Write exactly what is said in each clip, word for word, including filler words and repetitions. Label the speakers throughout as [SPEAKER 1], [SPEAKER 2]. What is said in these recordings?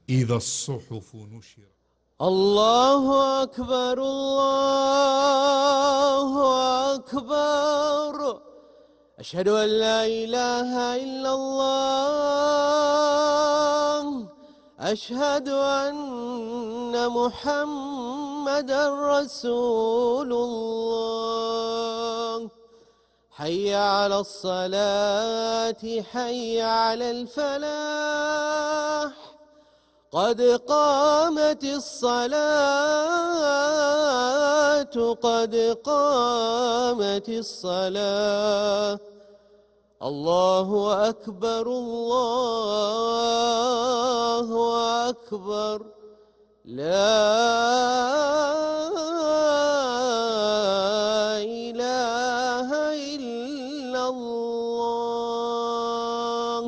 [SPEAKER 1] إذا الصحف نشرت.
[SPEAKER 2] الله أكبر الله أكبر، أشهد أن لا إله إلا الله، أشهد أن محمدا رسول الله. حي على الصلاة حي على الفلاح، قد قامت الصلاة قد قامت الصلاة. الله أكبر الله أكبر، لا إله إلا الله.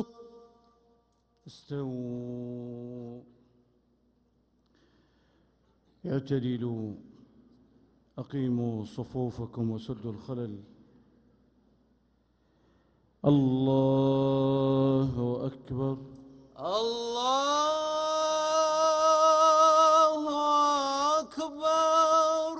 [SPEAKER 3] استووا، اعتدلوا، أقيموا صفوفكم وسدوا الخلل. الله أكبر.
[SPEAKER 2] الله أكبر.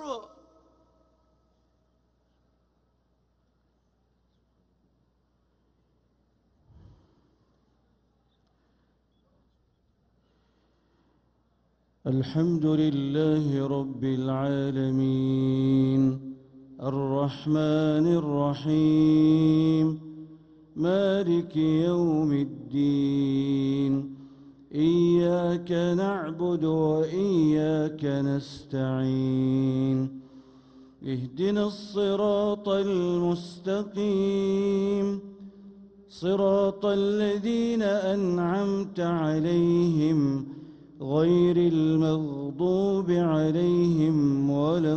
[SPEAKER 3] الحمد لله رب العالمين، الرحمن الرحيم، مالك يوم الدين. إياك نعبد وإياك نستعين، اهدنا الصراط المستقيم، صراط الذين أنعمت عليهم غير المغضوب عليهم ولا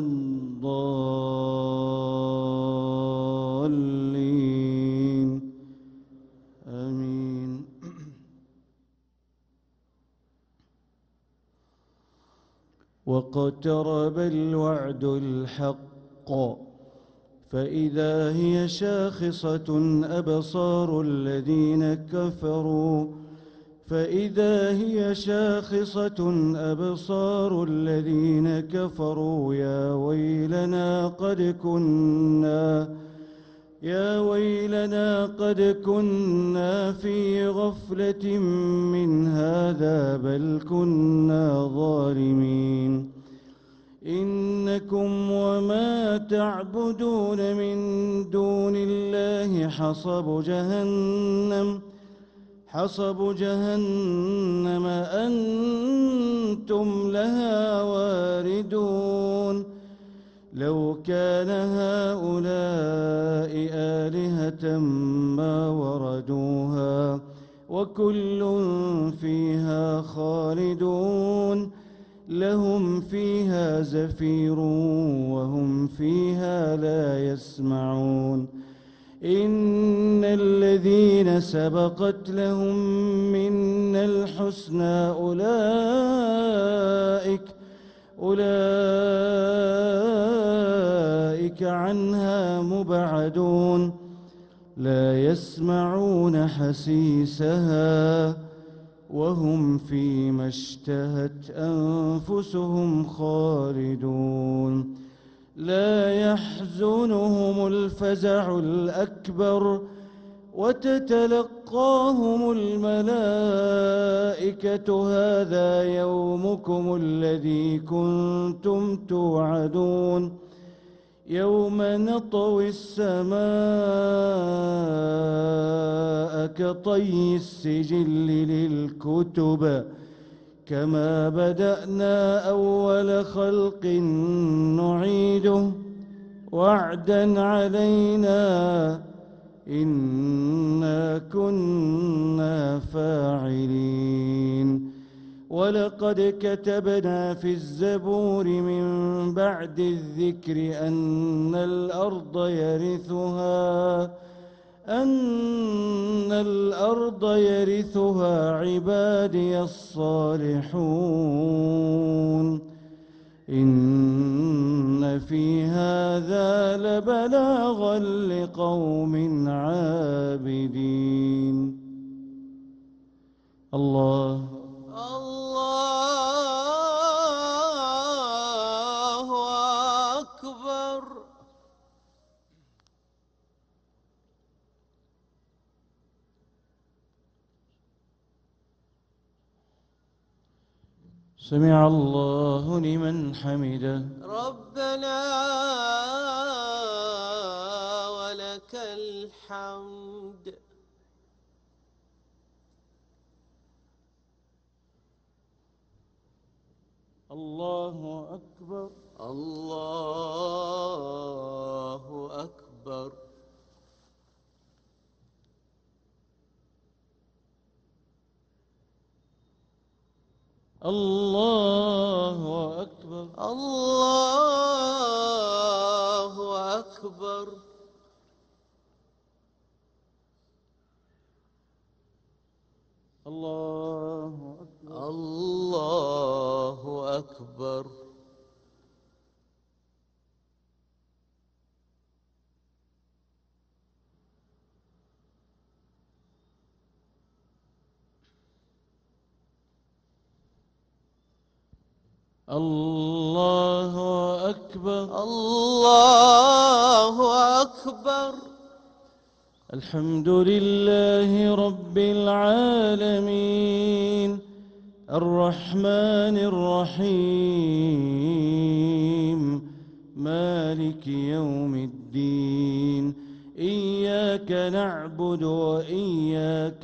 [SPEAKER 3] الضالين، آمين. واقترب الوعد الحق، فإذا هي شاخصة أبصار الذين كفروا فإذا هي شاخصة أبصار الذين كفروا يا ويلنا قد كنا يا ويلنا قد كنا في غفلة من هذا بل كنا ظالمين. إنكم وما تعبدون من دون الله حصب جهنم حصب جهنم أنتم لها واردون. لو كان هؤلاء آلهة ما وردوها وكل فيها خالدون. لهم فيها زفير وهم فيها لا يسمعون. إن الذين سبقت لهم منا الحسنى أولئك أولئك عنها مبعدون. لا يسمعون حسيسها وهم فيما اشتهت أنفسهم خالدون. لا يحزنهم الفزع الأكبر وتتلقاهم الملائكة هذا يومكم الذي كنتم توعدون. يوم نطوي السماء كطي السجل للكتب كما بدأنا أول خلق نعيده وعدا علينا إنا كنا فاعلين. ولقد كتبنا في الزبور من بعد الذكر أن الأرض يرثها أن الأرض يرثها عبادي الصالحون. إن في هذا لبلاغا لقوم عابدين. الله
[SPEAKER 2] الله
[SPEAKER 3] سمع الله لمن حمده.
[SPEAKER 2] ربنا ولك الحمد.
[SPEAKER 3] الله أكبر.
[SPEAKER 2] الله أكبر.
[SPEAKER 3] الله أكبر.
[SPEAKER 2] الله أكبر.
[SPEAKER 3] الله أكبر.
[SPEAKER 2] الله أكبر.
[SPEAKER 3] الله أكبر.
[SPEAKER 2] الله أكبر.
[SPEAKER 3] الحمد لله رب العالمين الرحمن الرحيم مالك يوم الدين إياك نعبد وإياك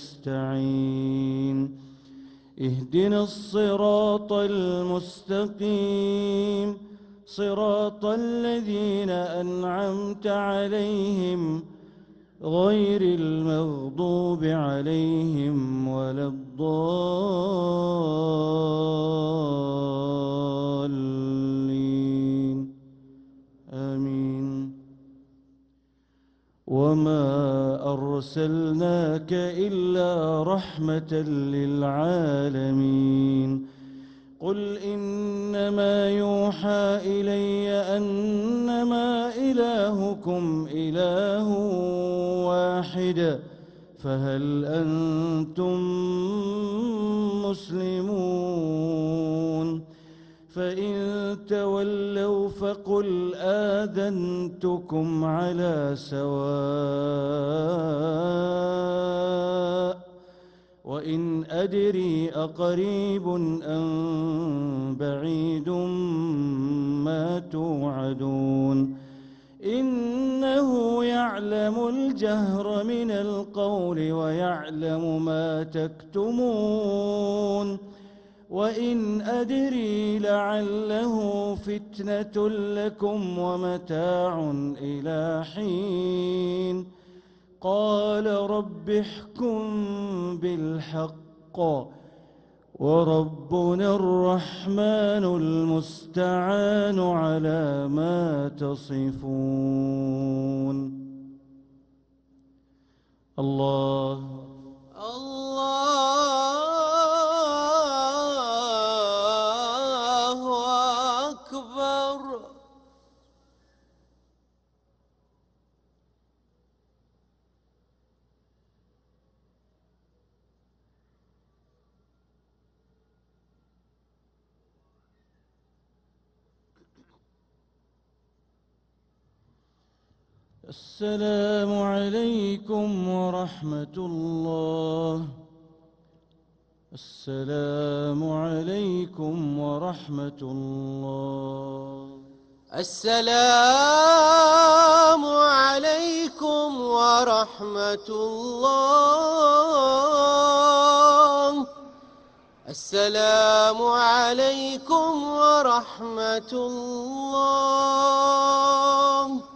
[SPEAKER 3] نستعين اهدنا الصراط المستقيم صراط الذين أنعمت عليهم غير المغضوب عليهم ولا الضالين آمين. وما أرسلناك إلا رحمة للعالمين. قل إنما يوحى إلي أنما إلهكم إله واحد فهل أنتم مسلمون؟ فإن تولوا فقل آذنتكم على سواء وإن أدري أقريب أم بعيد ما توعدون إنه يعلم الجهر من القول ويعلم ما تكتمون وإن أدري لعله فتنة لكم ومتاع إلى حين قال رب احكم بالحق وربنا الرحمن المستعان على ما تصفون. الله
[SPEAKER 2] الله أكبر.
[SPEAKER 3] السلام عليكم ورحمة الله. السلام عليكم ورحمة الله.
[SPEAKER 2] السلام عليكم ورحمة الله. السلام عليكم ورحمة الله.